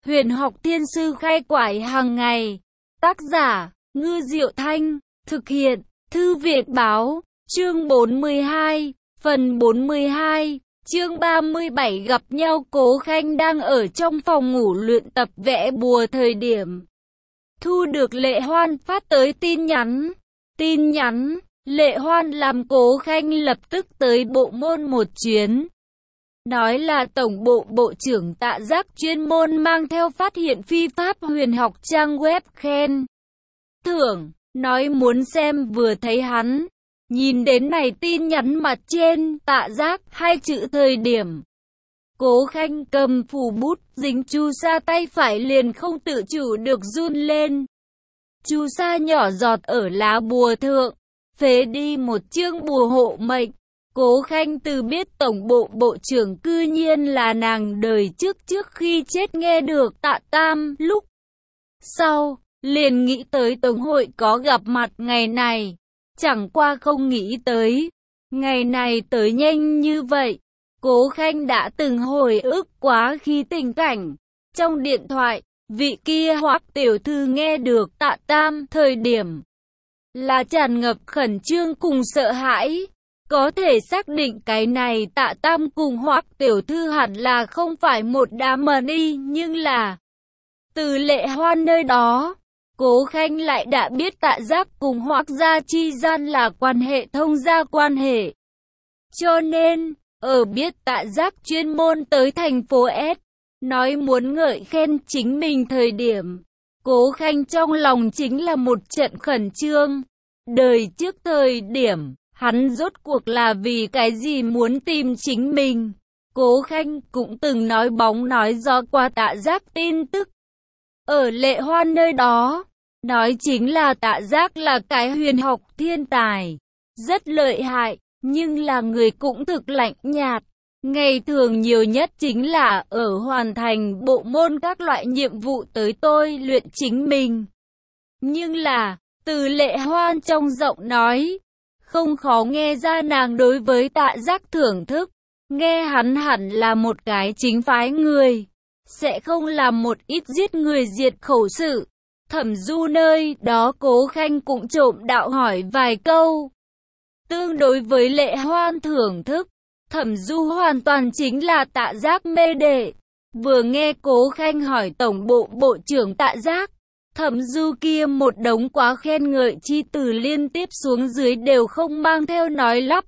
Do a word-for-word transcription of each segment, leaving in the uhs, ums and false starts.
Huyền học thiên sư khai quải hàng ngày. Tác giả, Ngư Diệu Thanh. Thực hiện, Thư viện Báo. Chương bốn mươi hai, phần bốn mươi hai. Chương ba mươi bảy gặp nhau. Cố Khanh đang ở trong phòng ngủ luyện tập vẽ bùa thời điểm thu được Lệ Hoan phát tới tin nhắn. Tin nhắn, Lệ Hoan làm Cố Khanh lập tức tới bộ môn một chuyến. Nói là Tổng bộ Bộ trưởng Tạ Giác chuyên môn mang theo phát hiện phi pháp huyền học trang web khen thưởng, nói muốn xem. Vừa thấy hắn nhìn đến này tin nhắn mặt trên Tạ Giác hai chữ thời điểm, Cố Khanh cầm phù bút dính chu sa tay phải liền không tự chủ được run lên. Chu sa nhỏ giọt ở lá bùa thượng, phế đi một chương bùa hộ mệnh. Cố Khanh từ biết Tổng bộ Bộ trưởng cư nhiên là nàng đời trước trước khi chết nghe được Tạ Tam lúc sau, liền nghĩ tới Tổng hội có gặp mặt ngày này. Chẳng qua không nghĩ tới, ngày này tới nhanh như vậy. Cố Khanh đã từng hồi ức quá khi tình cảnh. Trong điện thoại, vị kia Hoắc tiểu thư nghe được Tạ Tam thời điểm là tràn ngập khẩn trương cùng sợ hãi. Có thể xác định cái này Tạ Tam cùng Hoắc tiểu thư hẳn là không phải một đám mờ đi, nhưng là từ Lệ Hoan nơi đó, Cố Khanh lại đã biết Tạ Giác cùng Hoắc gia chi gian là quan hệ thông gia quan hệ. Cho nên, ở biết Tạ Giác chuyên môn tới thành phố S, nói muốn ngợi khen chính mình thời điểm, Cố Khanh trong lòng chính là một trận khẩn trương. Đời trước thời điểm, hắn rốt cuộc là vì cái gì muốn tìm chính mình. Cố Khanh cũng từng nói bóng nói gió qua Tạ Giác tin tức. Ở Lệ Hoan nơi đó, nói chính là Tạ Giác là cái huyền học thiên tài, rất lợi hại, nhưng là người cũng thực lạnh nhạt. Ngày thường nhiều nhất chính là ở hoàn thành bộ môn các loại nhiệm vụ tới tôi luyện chính mình. Nhưng là, từ Lệ Hoan trong giọng nói, không khó nghe ra nàng đối với Tạ Giác thưởng thức. Nghe hắn hẳn là một cái chính phái người, sẽ không làm một ít giết người diệt khẩu sự. Thẩm Du nơi đó Cố Khanh cũng trộm đạo hỏi vài câu. Tương đối với Lệ Hoan thưởng thức, Thẩm Du hoàn toàn chính là Tạ Giác mê đệ. Vừa nghe Cố Khanh hỏi Tổng bộ Bộ trưởng Tạ Giác, Thẩm Du kia một đống quá khen ngợi chi từ liên tiếp xuống dưới đều không mang theo nói lắp.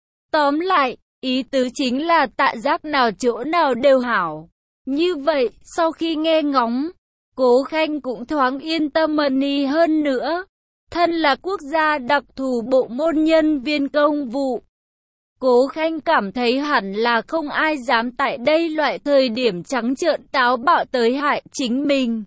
Tóm lại, ý tứ chính là Tạ Giác nào chỗ nào đều hảo. Như vậy, sau khi nghe ngóng, Cố Khanh cũng thoáng yên tâm mani hơn nữa. Thân là quốc gia đặc thù bộ môn nhân viên công vụ, Cố Khanh cảm thấy hẳn là không ai dám tại đây loại thời điểm trắng trợn táo bạo tới hại chính mình.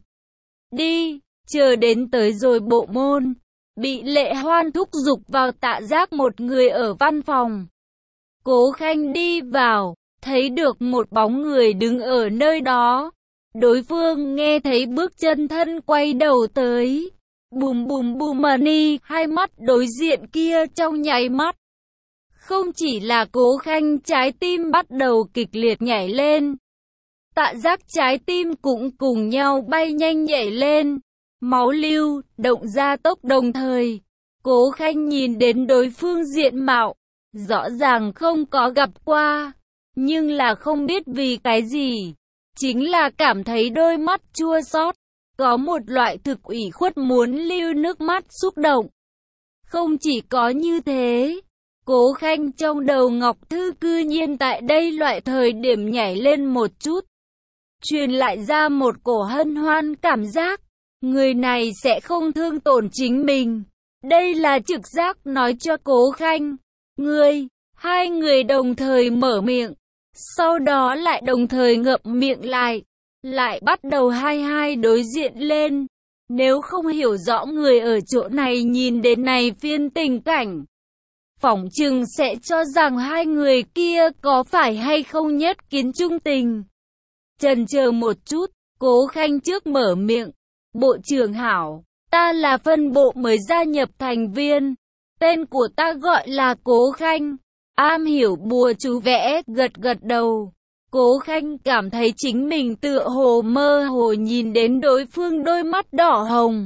Đi, chờ đến tới rồi bộ môn, bị Lệ Hoan thúc giục vào Tạ Giác một người ở văn phòng. Cố Khanh đi vào, thấy được một bóng người đứng ở nơi đó. Đối phương nghe thấy bước chân thân quay đầu tới. Bùm bùm bùm mani, hai mắt đối diện kia trong nháy mắt. Không chỉ là Cố Khanh trái tim bắt đầu kịch liệt nhảy lên. Tạ Giác trái tim cũng cùng nhau bay nhanh nhảy lên. Máu lưu, động gia tốc đồng thời. Cố Khanh nhìn đến đối phương diện mạo, rõ ràng không có gặp qua, nhưng là không biết vì cái gì, chính là cảm thấy đôi mắt chua xót, có một loại thực ủy khuất muốn lưu nước mắt xúc động. Không chỉ có như thế, Cố Khanh trong đầu Ngọc Thư cư nhiên tại đây loại thời điểm nhảy lên một chút, truyền lại ra một cổ hân hoan cảm giác, người này sẽ không thương tổn chính mình. Đây là trực giác nói cho Cố Khanh. Ngươi, hai người đồng thời mở miệng, sau đó lại đồng thời ngậm miệng lại, lại bắt đầu hai hai đối diện lên. Nếu không hiểu rõ người ở chỗ này nhìn đến này phiên tình cảnh, phỏng chừng sẽ cho rằng hai người kia có phải hay không nhất kiến trung tình. Chần chờ một chút, Cố Khanh trước mở miệng. Bộ trưởng hảo, ta là phân bộ mới gia nhập thành viên. Tên của ta gọi là Cố Khanh. Am hiểu bùa chú vẽ, gật gật đầu. Cố Khanh cảm thấy chính mình tựa hồ mơ hồ nhìn đến đối phương đôi mắt đỏ hồng.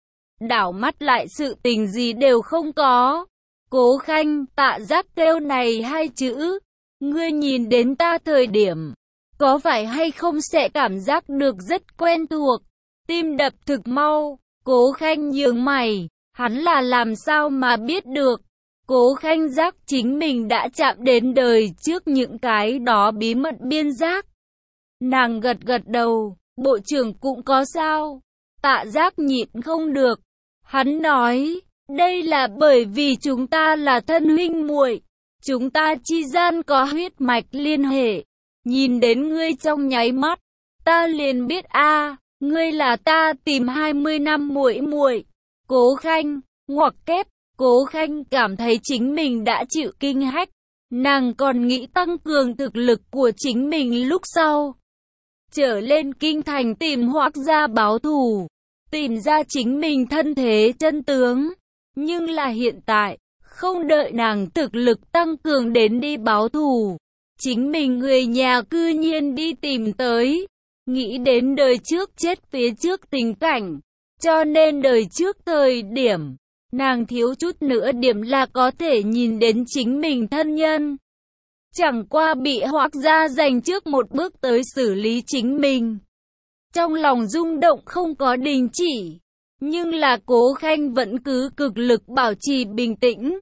Đảo mắt lại sự tình gì đều không có. Cố Khanh, Tạ Giác kêu này hai chữ. Ngươi nhìn đến ta thời điểm, có phải hay không sẽ cảm giác được rất quen thuộc. Tim đập thực mau. Cố Khanh nhướng mày. Hắn là làm sao mà biết được. Cố Khanh giác chính mình đã chạm đến đời trước những cái đó bí mật biên giác. Nàng gật gật đầu. Bộ trưởng cũng có sao. Tạ Giác nhịn không được. Hắn nói, đây là bởi vì chúng ta là thân huynh muội, chúng ta chi gian có huyết mạch liên hệ. Nhìn đến ngươi trong nháy mắt, ta liền biết a, à, ngươi là ta tìm hai mươi năm muội muội. Cố Khanh, ngoặc kép, Cố Khanh cảm thấy chính mình đã chịu kinh hách, nàng còn nghĩ tăng cường thực lực của chính mình lúc sau. Trở lên kinh thành tìm Hoắc gia báo thù, tìm ra chính mình thân thế chân tướng. Nhưng là hiện tại, không đợi nàng thực lực tăng cường đến đi báo thù, chính mình người nhà cư nhiên đi tìm tới. Nghĩ đến đời trước chết phía trước tình cảnh, cho nên đời trước thời điểm, nàng thiếu chút nữa điểm là có thể nhìn đến chính mình thân nhân. Chẳng qua bị Hoắc gia giành trước một bước tới xử lý chính mình. Trong lòng rung động không có đình chỉ, nhưng là Cố Khanh vẫn cứ cực lực bảo trì bình tĩnh.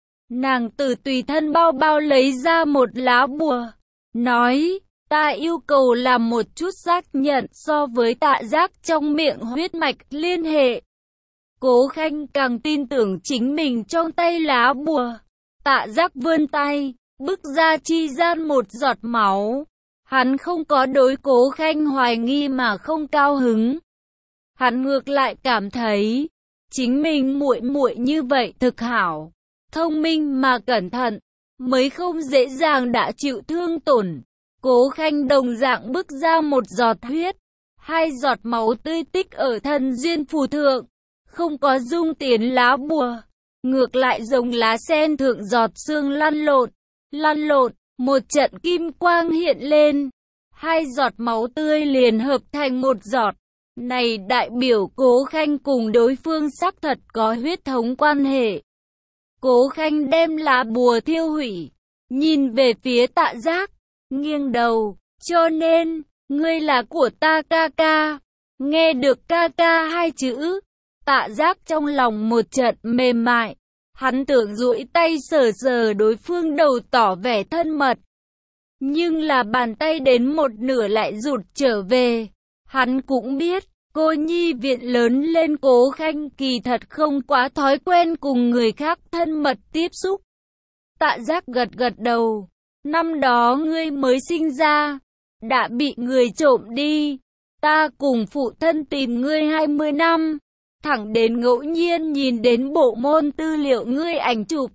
Nàng từ tùy thân bao bao lấy ra một lá bùa, nói, ta yêu cầu làm một chút xác nhận so với Tạ Giác trong miệng huyết mạch liên hệ. Cố Khanh càng tin tưởng chính mình trong tay lá bùa. Tạ Giác vươn tay, bức ra chi gian một giọt máu. Hắn không có đối Cố Khanh hoài nghi mà không cao hứng. Hắn ngược lại cảm thấy, chính mình muội muội như vậy thực hảo, thông minh mà cẩn thận, mới không dễ dàng đã chịu thương tổn. Cố Khanh đồng dạng bức ra một giọt huyết, hai giọt máu tươi tích ở thân duyên phù thượng, không có dung tiến lá bùa, ngược lại giống lá sen thượng giọt sương lăn lộn, lăn lộn, một trận kim quang hiện lên, hai giọt máu tươi liền hợp thành một giọt. Này đại biểu Cố Khanh cùng đối phương xác thật có huyết thống quan hệ. Cố Khanh đem lá bùa thiêu hủy, nhìn về phía Tạ Giác, nghiêng đầu, cho nên, ngươi là của ta ca ca. Nghe được ca ca hai chữ, Tạ Giác trong lòng một trận mềm mại, hắn tưởng duỗi tay sờ sờ đối phương đầu tỏ vẻ thân mật. Nhưng là bàn tay đến một nửa lại rụt trở về. Hắn cũng biết, cô nhi viện lớn lên Cố Khanh kỳ thật không quá thói quen cùng người khác thân mật tiếp xúc. Tạ Giác gật gật đầu. Năm đó ngươi mới sinh ra, đã bị người trộm đi. Ta cùng phụ thân tìm ngươi hai mươi năm, thẳng đến ngẫu nhiên nhìn đến bộ môn tư liệu ngươi ảnh chụp.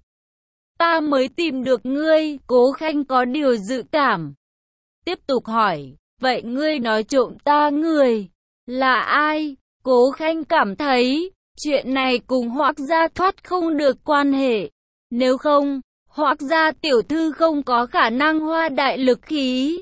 Ta mới tìm được ngươi. Cố Khanh có điều dự cảm. Tiếp tục hỏi, vậy ngươi nói trộm ta người là ai? Cố Khanh cảm thấy, chuyện này cùng Hoắc gia thoát không được quan hệ. Nếu không, Hoắc gia tiểu thư không có khả năng hoa đại lực khí.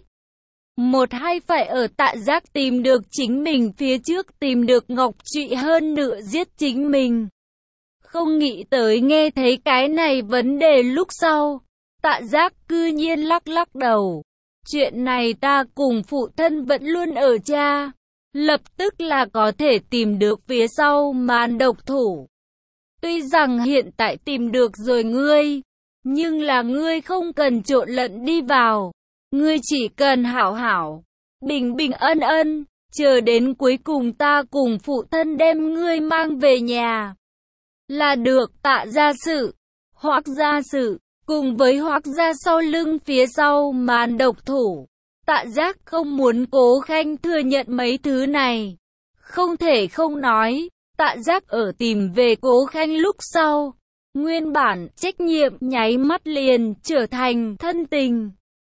Một hai phải ở Tạ Giác tìm được chính mình phía trước tìm được Ngọc Trụy hơn nữa giết chính mình. Không nghĩ tới nghe thấy cái này vấn đề lúc sau, Tạ Giác cư nhiên lắc lắc đầu. Chuyện này ta cùng phụ thân vẫn luôn ở tra, lập tức là có thể tìm được phía sau màn độc thủ. Tuy rằng hiện tại tìm được rồi ngươi, nhưng là ngươi không cần trộn lẫn đi vào. Ngươi chỉ cần hảo hảo, bình bình ân ân, chờ đến cuối cùng ta cùng phụ thân đem ngươi mang về nhà. Là được. Tạ gia sự, Hoắc gia sự, cùng với Hoắc gia sau lưng phía sau màn độc thủ. Tạ Giác không muốn Cố Khanh thừa nhận mấy thứ này. Không thể không nói, Tạ Giác ở tìm về Cố Khanh lúc sau, nguyên bản trách nhiệm nháy mắt liền trở thành thân tình,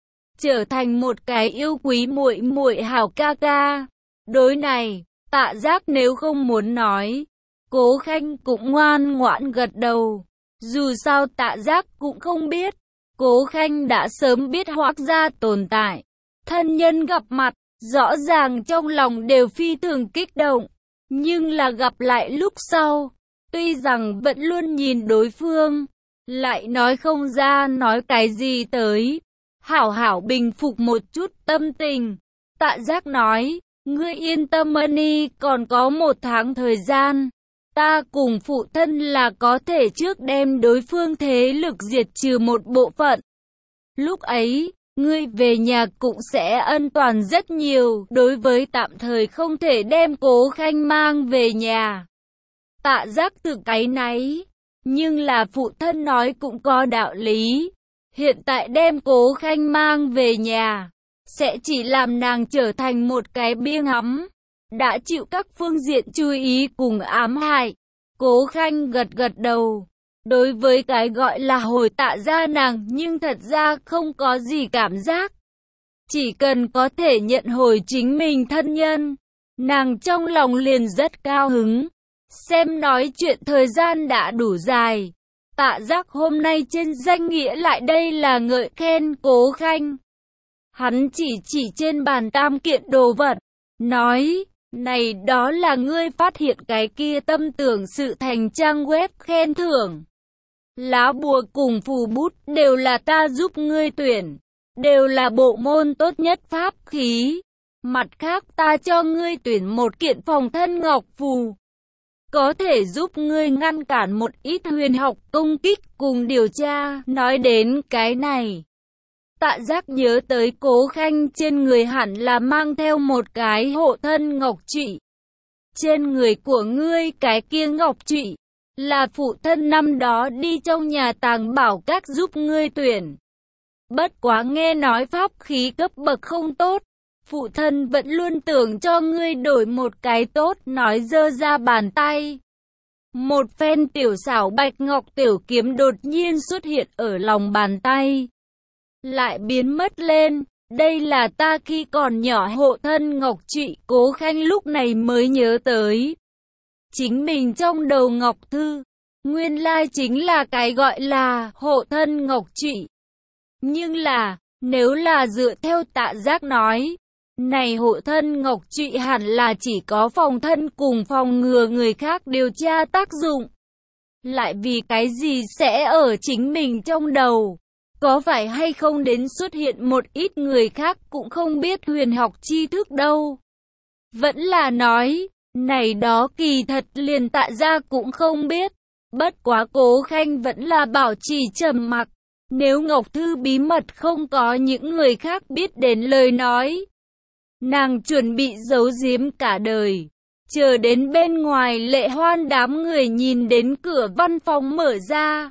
trở thành một cái yêu quý muội muội hảo ca ca. Đối này, Tạ Giác nếu không muốn nói, Cố Khanh cũng ngoan ngoãn gật đầu. Dù sao Tạ Giác cũng không biết, Cố Khanh đã sớm biết Hoắc gia tồn tại. thân nhân gặp mặt, rõ ràng trong lòng đều phi thường kích động, nhưng là gặp lại lúc sau, tuy rằng vẫn luôn nhìn đối phương, lại nói không ra nói cái gì tới. Hảo hảo bình phục một chút tâm tình, Tạ Giác nói, ngươi yên tâm Ân, còn có một tháng thời gian, ta cùng phụ thân là có thể trước đem đối phương thế lực diệt trừ một bộ phận. Lúc ấy, ngươi về nhà cũng sẽ an toàn rất nhiều, đối với tạm thời không thể đem Cố Khanh mang về nhà. Tạ Giác tự cáy náy, nhưng là phụ thân nói cũng có đạo lý. Hiện tại đem Cố Khanh mang về nhà, sẽ chỉ làm nàng trở thành một cái bia ngắm, đã chịu các phương diện chú ý cùng ám hại. Cố Khanh gật gật đầu, đối với cái gọi là hồi Tạ gia nàng nhưng thật ra không có gì cảm giác. Chỉ cần có thể nhận hồi chính mình thân nhân, nàng trong lòng liền rất cao hứng. Xem nói chuyện thời gian đã đủ dài, Tạ Giác hôm nay trên danh nghĩa lại đây là ngợi khen Cố Khanh. Hắn chỉ chỉ trên bàn tam kiện đồ vật, nói, này đó là ngươi phát hiện cái kia tâm tưởng sự thành trang web khen thưởng. Lá bùa cùng phù bút đều là ta giúp ngươi tuyển, đều là bộ môn tốt nhất pháp khí. Mặt khác ta cho ngươi tuyển một kiện phòng thân ngọc phù, có thể giúp ngươi ngăn cản một ít huyền học công kích cùng điều tra. Nói đến cái này, Tạ Giác nhớ tới Cố Khanh trên người hẳn là mang theo một cái hộ thân ngọc trụy. Trên người của ngươi cái kia ngọc trụy là phụ thân năm đó đi trong nhà tàng bảo các giúp ngươi tuyển. Bất quá nghe nói pháp khí cấp bậc không tốt, phụ thân vẫn luôn tưởng cho ngươi đổi một cái tốt, nói giơ ra bàn tay. Một phen tiểu xảo bạch ngọc tiểu kiếm đột nhiên xuất hiện ở lòng bàn tay, lại biến mất lên. Đây là ta khi còn nhỏ hộ thân ngọc trụy. Cố Khanh lúc này mới nhớ tới, chính mình trong đầu ngọc thư, nguyên lai chính là cái gọi là hộ thân ngọc trụy. Nhưng là, nếu là dựa theo Tạ Giác nói, này hộ thân ngọc trụy hẳn là chỉ có phòng thân cùng phòng ngừa người khác điều tra tác dụng. Lại vì cái gì sẽ ở chính mình trong đầu? Có phải hay không đến xuất hiện một ít người khác cũng không biết huyền học tri thức đâu? Vẫn là nói, này đó kỳ thật liền Tạ gia cũng không biết. Bất quá Cố Khanh vẫn là bảo trì trầm mặc. Nếu ngọc thư bí mật không có những người khác biết đến lời nói, nàng chuẩn bị giấu giếm cả đời. Chờ đến bên ngoài Lệ Hoan đám người nhìn đến cửa văn phòng mở ra,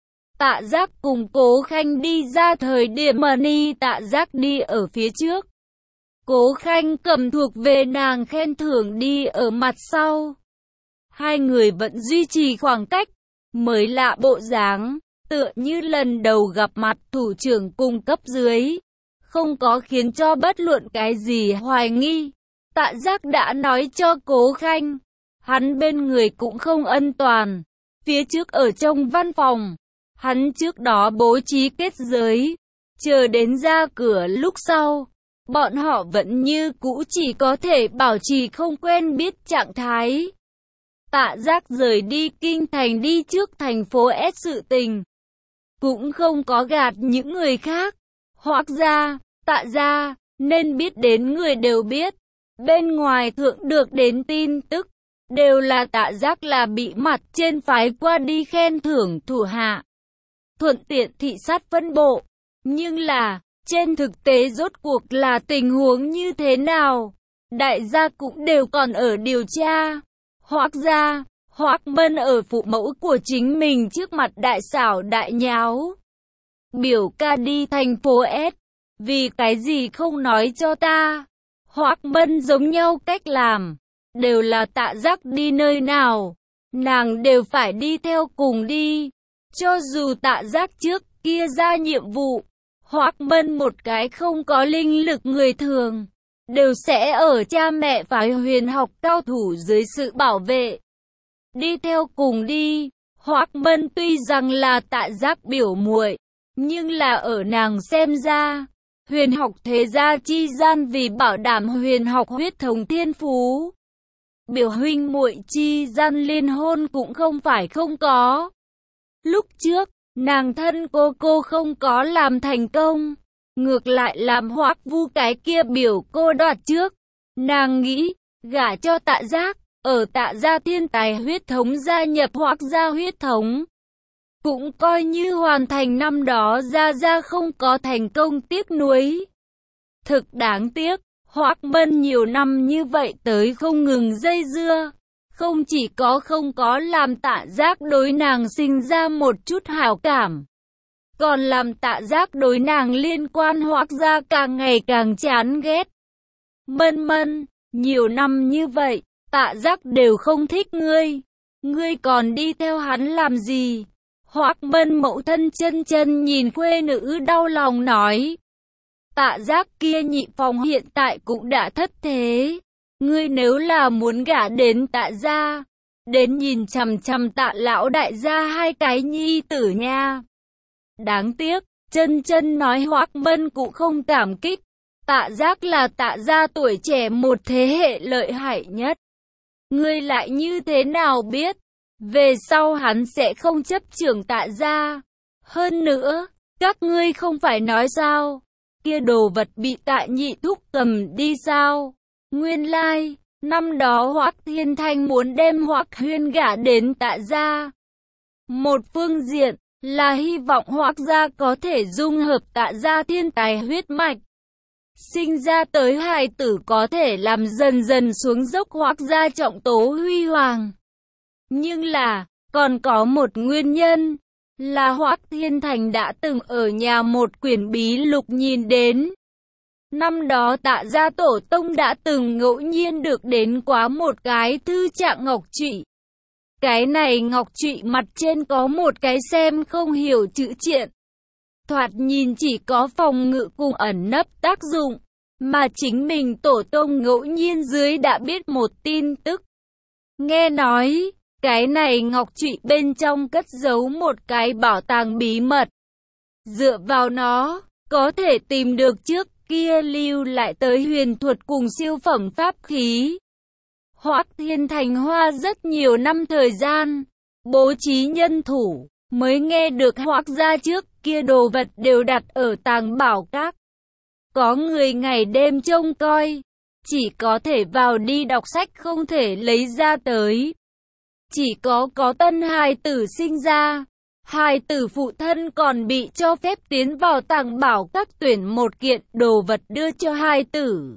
Tạ Giác cùng Cố Khanh đi ra thời điểm Mani Tạ Giác đi ở phía trước, Cố Khanh cầm thuộc về nàng khen thưởng đi ở mặt sau. Hai người vẫn duy trì khoảng cách, mới lạ bộ dáng, tựa như lần đầu gặp mặt thủ trưởng cùng cấp dưới, không có khiến cho bất luận cái gì hoài nghi. Tạ Giác đã nói cho Cố Khanh, hắn bên người cũng không an toàn. Phía trước ở trong văn phòng, hắn trước đó bố trí kết giới, chờ đến ra cửa lúc sau, bọn họ vẫn như cũ chỉ có thể bảo trì không quen biết trạng thái. Tạ Giác rời đi kinh thành đi trước thành phố S sự tình, cũng không có gạt những người khác. Hoắc gia, Tạ gia, nên biết đến người đều biết. Bên ngoài thượng được đến tin tức, đều là Tạ Giác là bị mặt trên phái qua đi khen thưởng thủ hạ, thuận tiện thị sát phân bộ. Nhưng là, trên thực tế rốt cuộc là tình huống như thế nào? Đại gia cũng đều còn ở điều tra. Hoắc gia, Hoắc Mân ở phụ mẫu của chính mình trước mặt đại xảo đại nháo. Biểu ca đi thành phố S, vì cái gì không nói cho ta? Hoắc Mân giống nhau cách làm, đều là Tạ Giác đi nơi nào, nàng đều phải đi theo cùng đi. Cho dù Tạ Giác trước kia ra nhiệm vụ, Hoắc Mân một cái không có linh lực người thường, đều sẽ ở cha mẹ phái huyền học cao thủ dưới sự bảo vệ, đi theo cùng đi. Hoắc Mân tuy rằng là Tạ Giác biểu muội, nhưng là ở nàng xem ra, huyền học thế gia chi gian vì bảo đảm huyền học huyết thống thiên phú. Biểu huynh muội chi gian liên hôn cũng không phải không có. Lúc trước, nàng thân cô cô không có làm thành công, ngược lại làm Hoắc Vu cái kia biểu cô đoạt trước. Nàng nghĩ, gả cho Tạ Giác, ở Tạ gia thiên tài huyết thống gia nhập Hoắc gia huyết thống. Cũng coi như hoàn thành năm đó gia gia không có thành công tiếc nuối. Thực đáng tiếc, Hoắc Mân nhiều năm như vậy tới không ngừng dây dưa. Không chỉ có không có làm Tạ Giác đối nàng sinh ra một chút hảo cảm, còn làm Tạ Giác đối nàng liên quan Hoắc gia càng ngày càng chán ghét. Mân Mân, nhiều năm như vậy, Tạ Giác đều không thích ngươi, ngươi còn đi theo hắn làm gì? Hoắc Mân mẫu thân chân chân nhìn khuê nữ đau lòng nói. Tạ Giác kia nhị phòng hiện tại cũng đã thất thế. Ngươi nếu là muốn gả đến Tạ gia, đến nhìn chằm chằm Tạ lão đại gia hai cái nhi tử nha. Đáng tiếc, chân chân nói Hoắc Mân cũng không cảm kích. Tạ Giác là Tạ gia tuổi trẻ một thế hệ lợi hại nhất. Ngươi lại như thế nào biết? Về sau hắn sẽ không chấp trưởng Tạ gia. Hơn nữa, các ngươi không phải nói sao? Kia đồ vật bị Tạ nhị thúc cầm đi sao? Nguyên lai, like, năm đó Hoắc Thiên Thanh muốn đem Hoắc Huyên gả đến Tạ gia. Một phương diện là hy vọng Hoắc gia có thể dung hợp Tạ gia thiên tài huyết mạch. Sinh ra tới hài tử có thể làm dần dần xuống dốc Hoắc gia trọng tố huy hoàng. Nhưng là, còn có một nguyên nhân, là Hoắc Thiên Thành đã từng ở nhà một quyển bí lục nhìn đến. Năm đó Tạ gia tổ tông đã từng ngẫu nhiên được đến quá một cái thư trạng ngọc trụy. Cái này ngọc trụy mặt trên có một cái xem không hiểu chữ triện. Thoạt nhìn chỉ có phòng ngự cùng ẩn nấp tác dụng, mà chính mình tổ tông ngẫu nhiên dưới đã biết một tin tức. Nghe nói, cái này ngọc trụy bên trong cất giấu một cái bảo tàng bí mật. Dựa vào nó, có thể tìm được trước kia lưu lại tới huyền thuật cùng siêu phẩm pháp khí. Hoắc Thiên Thành hoa rất nhiều năm thời gian, bố trí nhân thủ, mới nghe được Hoắc gia trước kia đồ vật đều đặt ở tàng bảo các. Có người ngày đêm trông coi, chỉ có thể vào đi đọc sách không thể lấy ra tới. Chỉ có có tân hài tử sinh ra, hài tử phụ thân còn bị cho phép tiến vào tàng bảo các tuyển một kiện đồ vật đưa cho hài tử.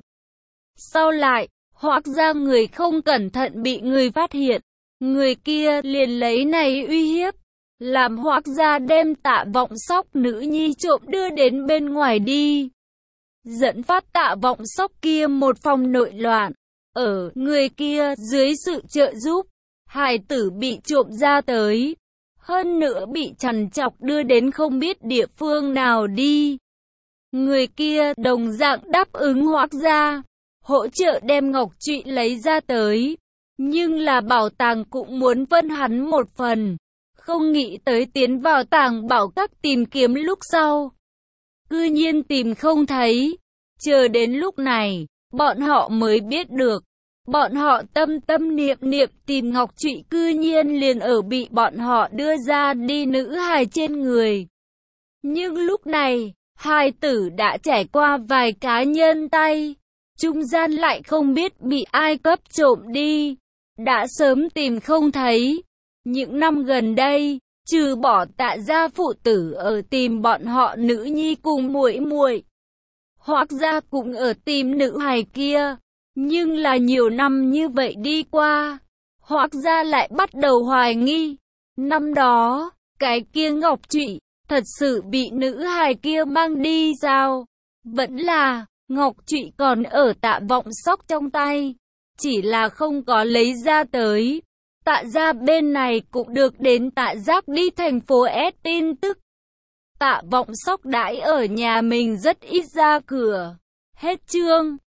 Sau lại, Hoắc gia người không cẩn thận bị người phát hiện, người kia liền lấy này uy hiếp, làm Hoắc gia đem Tạ Vọng Sóc nữ nhi trộm đưa đến bên ngoài đi. Dẫn phát Tạ Vọng Sóc kia một phòng nội loạn, ở người kia dưới sự trợ giúp, hài tử bị trộm ra tới, hơn nữa bị trằn trọc đưa đến không biết địa phương nào đi. Người kia đồng dạng đáp ứng Hoắc gia, hỗ trợ đem ngọc trụy lấy ra tới, nhưng là bảo tàng cũng muốn分hắn một phần, không nghĩ tới tiến vào tàng bảo các tìm kiếm lúc sau. Cư nhiên tìm không thấy, chờ đến lúc này, bọn họ mới biết được. Bọn họ tâm tâm niệm niệm tìm ngọc trụy cư nhiên liền ở bị bọn họ đưa ra đi nữ hài trên người. Nhưng lúc này, hài tử đã trải qua vài cá nhân tay, trung gian lại không biết bị ai cấp trộm đi, đã sớm tìm không thấy. Những năm gần đây, trừ bỏ Tạ gia phụ tử ở tìm bọn họ nữ nhi cùng muội muội, Hoắc gia cũng ở tìm nữ hài kia. Nhưng là nhiều năm như vậy đi qua, Hoắc gia lại bắt đầu hoài nghi. Năm đó, cái kia ngọc trụy, thật sự bị nữ hài kia mang đi sao? Vẫn là, ngọc trụy còn ở Tạ Vọng Sóc trong tay, chỉ là không có lấy ra tới. Tạ gia bên này cũng được đến Tạ Giác đi thành phố S tin tức. Tạ Vọng Sóc đãi ở nhà mình rất ít ra cửa. Hết chương.